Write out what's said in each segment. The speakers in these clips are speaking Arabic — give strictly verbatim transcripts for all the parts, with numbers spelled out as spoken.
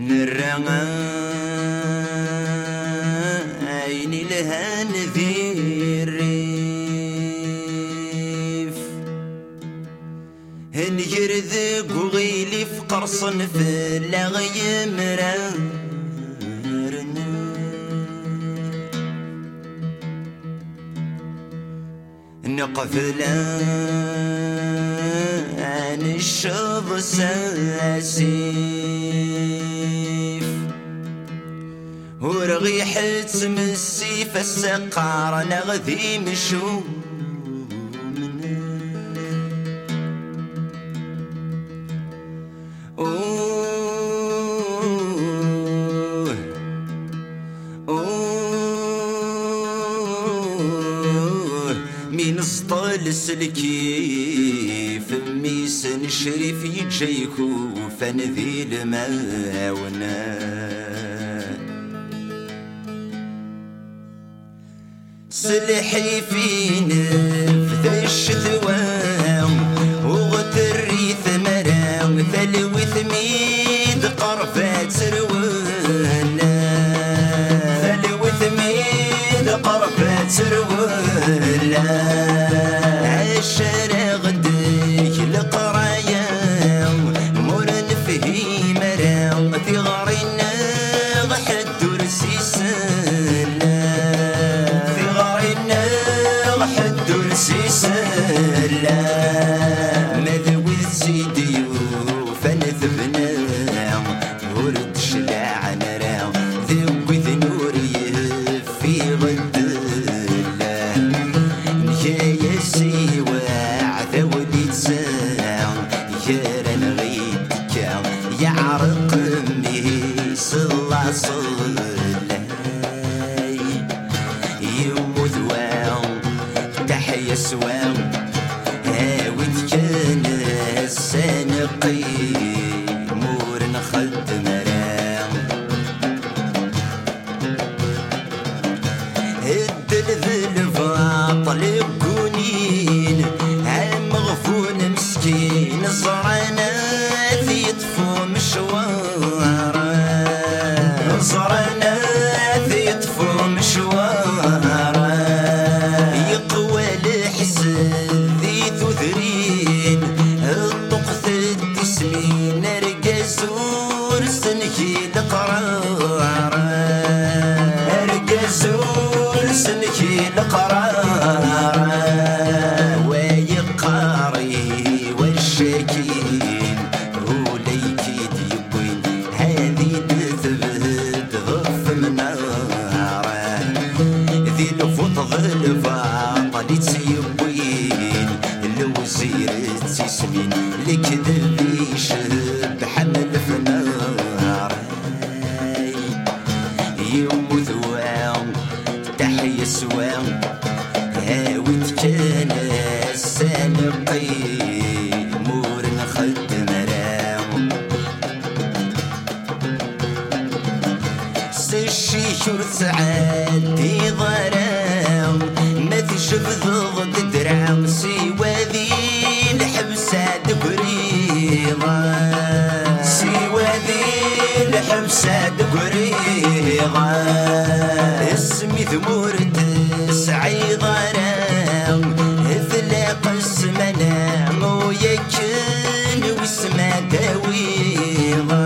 نرعاين لها نذيريف هنجرذق وغيلي في قرصن في لغي مران نقفلا عن الشوب ساسيف ورغيحة مسيف السقار نغذي مشو أوه أوه من سطال سلكيف ميسن شريف يجيكو فنذي الماونا سلحي في نفذ الشتوام وغتري ثمرام ثلوي ثميد قرفات سرونا ثلوي ثميد قرفات سرونا عشر غديك القرايا مرن فيه مرام في غارينا غحد ورسيسنا في غارينا غحد ورسيسنا مذوي الزيديو فنثبنا ورد شلاع نرى ذوي ذنوري في غد يا سيواع ذولي تساع يا رنغيتك يا عرق مي صلا صلاي يموت واو تحيا سواو هاويت كان السنقي مور نخد مرام الدل ذلفاط لبكونين عالمغفون مسكين زرعنا ذي يطفو مشوارا زرعنا ذي يطفو مشوارا يقوى الحسن ذي تثرين الطقث التسمين رقزور سنكي القرار رقزور سنكي القرار ويقاري والشكين وليكي ديبوين هذه تثبت غف منارا ذي الفوط ظلفا طلي تسيبوين لو زيرت تسمين لكذب يشهد حمل في نار يموت واو تحيا سواو هاويت كان السنقي مور نخد مرام سشيشور سعادي ضرام ما تشوف ضد درام سوى ذي الحبسة دبريضة سوى ذي الحبسة دبريضة اسمي ثمور تسعي ضرام اثلاق اسمنا ويكن واسمه داويضة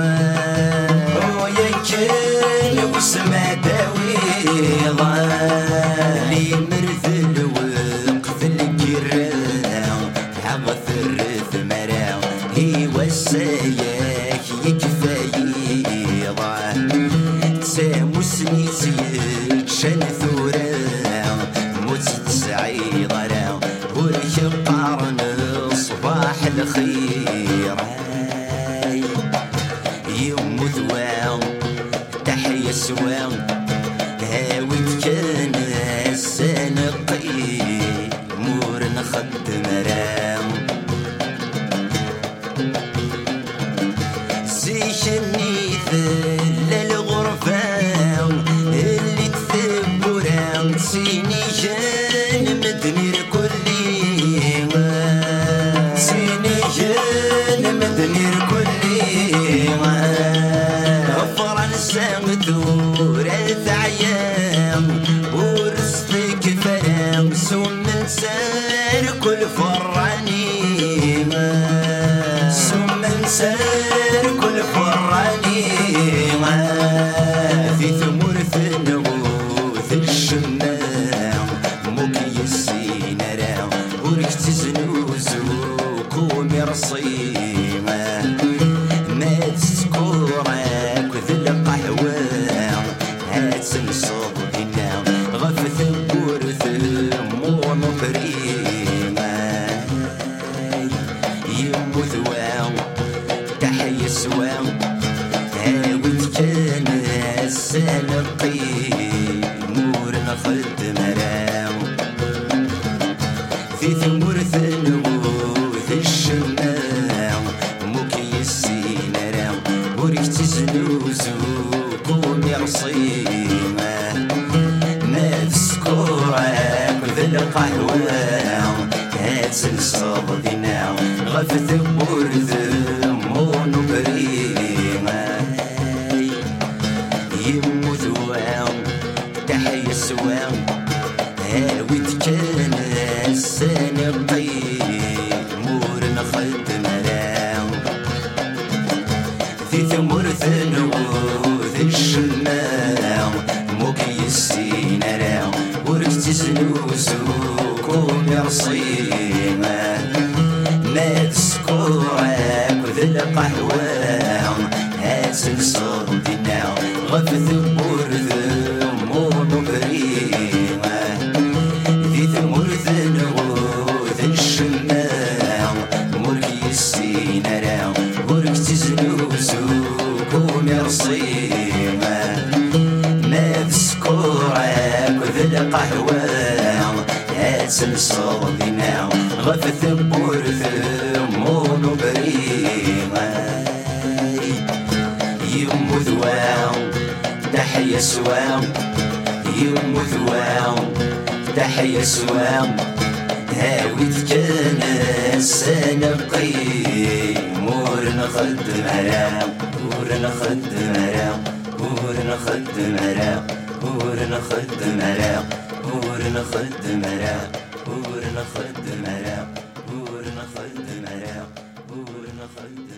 ويكن واسمه داويضة لي مرثل وقف الكرام حغث الرث مرام هي وساياك يكفايضة تسامو سنيتي شن ثورام موت تسعي ضرام وريك قارن صباح الخير يموت واو تحيا سواو هاويت كان السنقي مور نخد مرام زيشني ثل الغرفة اللي تثبرا سيني جان مدني الكلي سيني جان مدني الكلي سار كل فراني ثم سار كل فراني في ثمور ثنوث الشمام موكي السينرا وركت زنوزوك ومرصيما ما تذكرك وذي القهوة هات نصب هنا غف ثبور ثمون بريما يمو ثوام تحيا سوام هاوت كان السلقي نور نخد مرام في ثمور ثنوث الشمام موكي السينرا وركت زنوزوك ومرصيما ما تذكرك وذي القهوة هات نصب دينا غف ثبور ثمون بريما يمو ثوام تحيا سوام هاوت كان السنقي مور نخد مرام في ثمور ثنوث الشمام موكي السينرا وركت زنوزوك ومرصيما ما تذكرك وذي القهوة هات نصب دينا غف ثبور ثمون بريما في ثمور ثنوث الشمام موكي السينرا وركت زنوزوك ومرصيما ما تذكرك وذي القهوة هات نصب دينا غف ثبور ثمون بريما يمو ثوام تحيا سوام يمو ثوام تحيا سوام هاويت كان السنقي مور نخد مرام مور نخد مرام مور نخد مرام مور نخد مرام مور نخد مرام مور نخد مرام مور نخد مرام مور نخد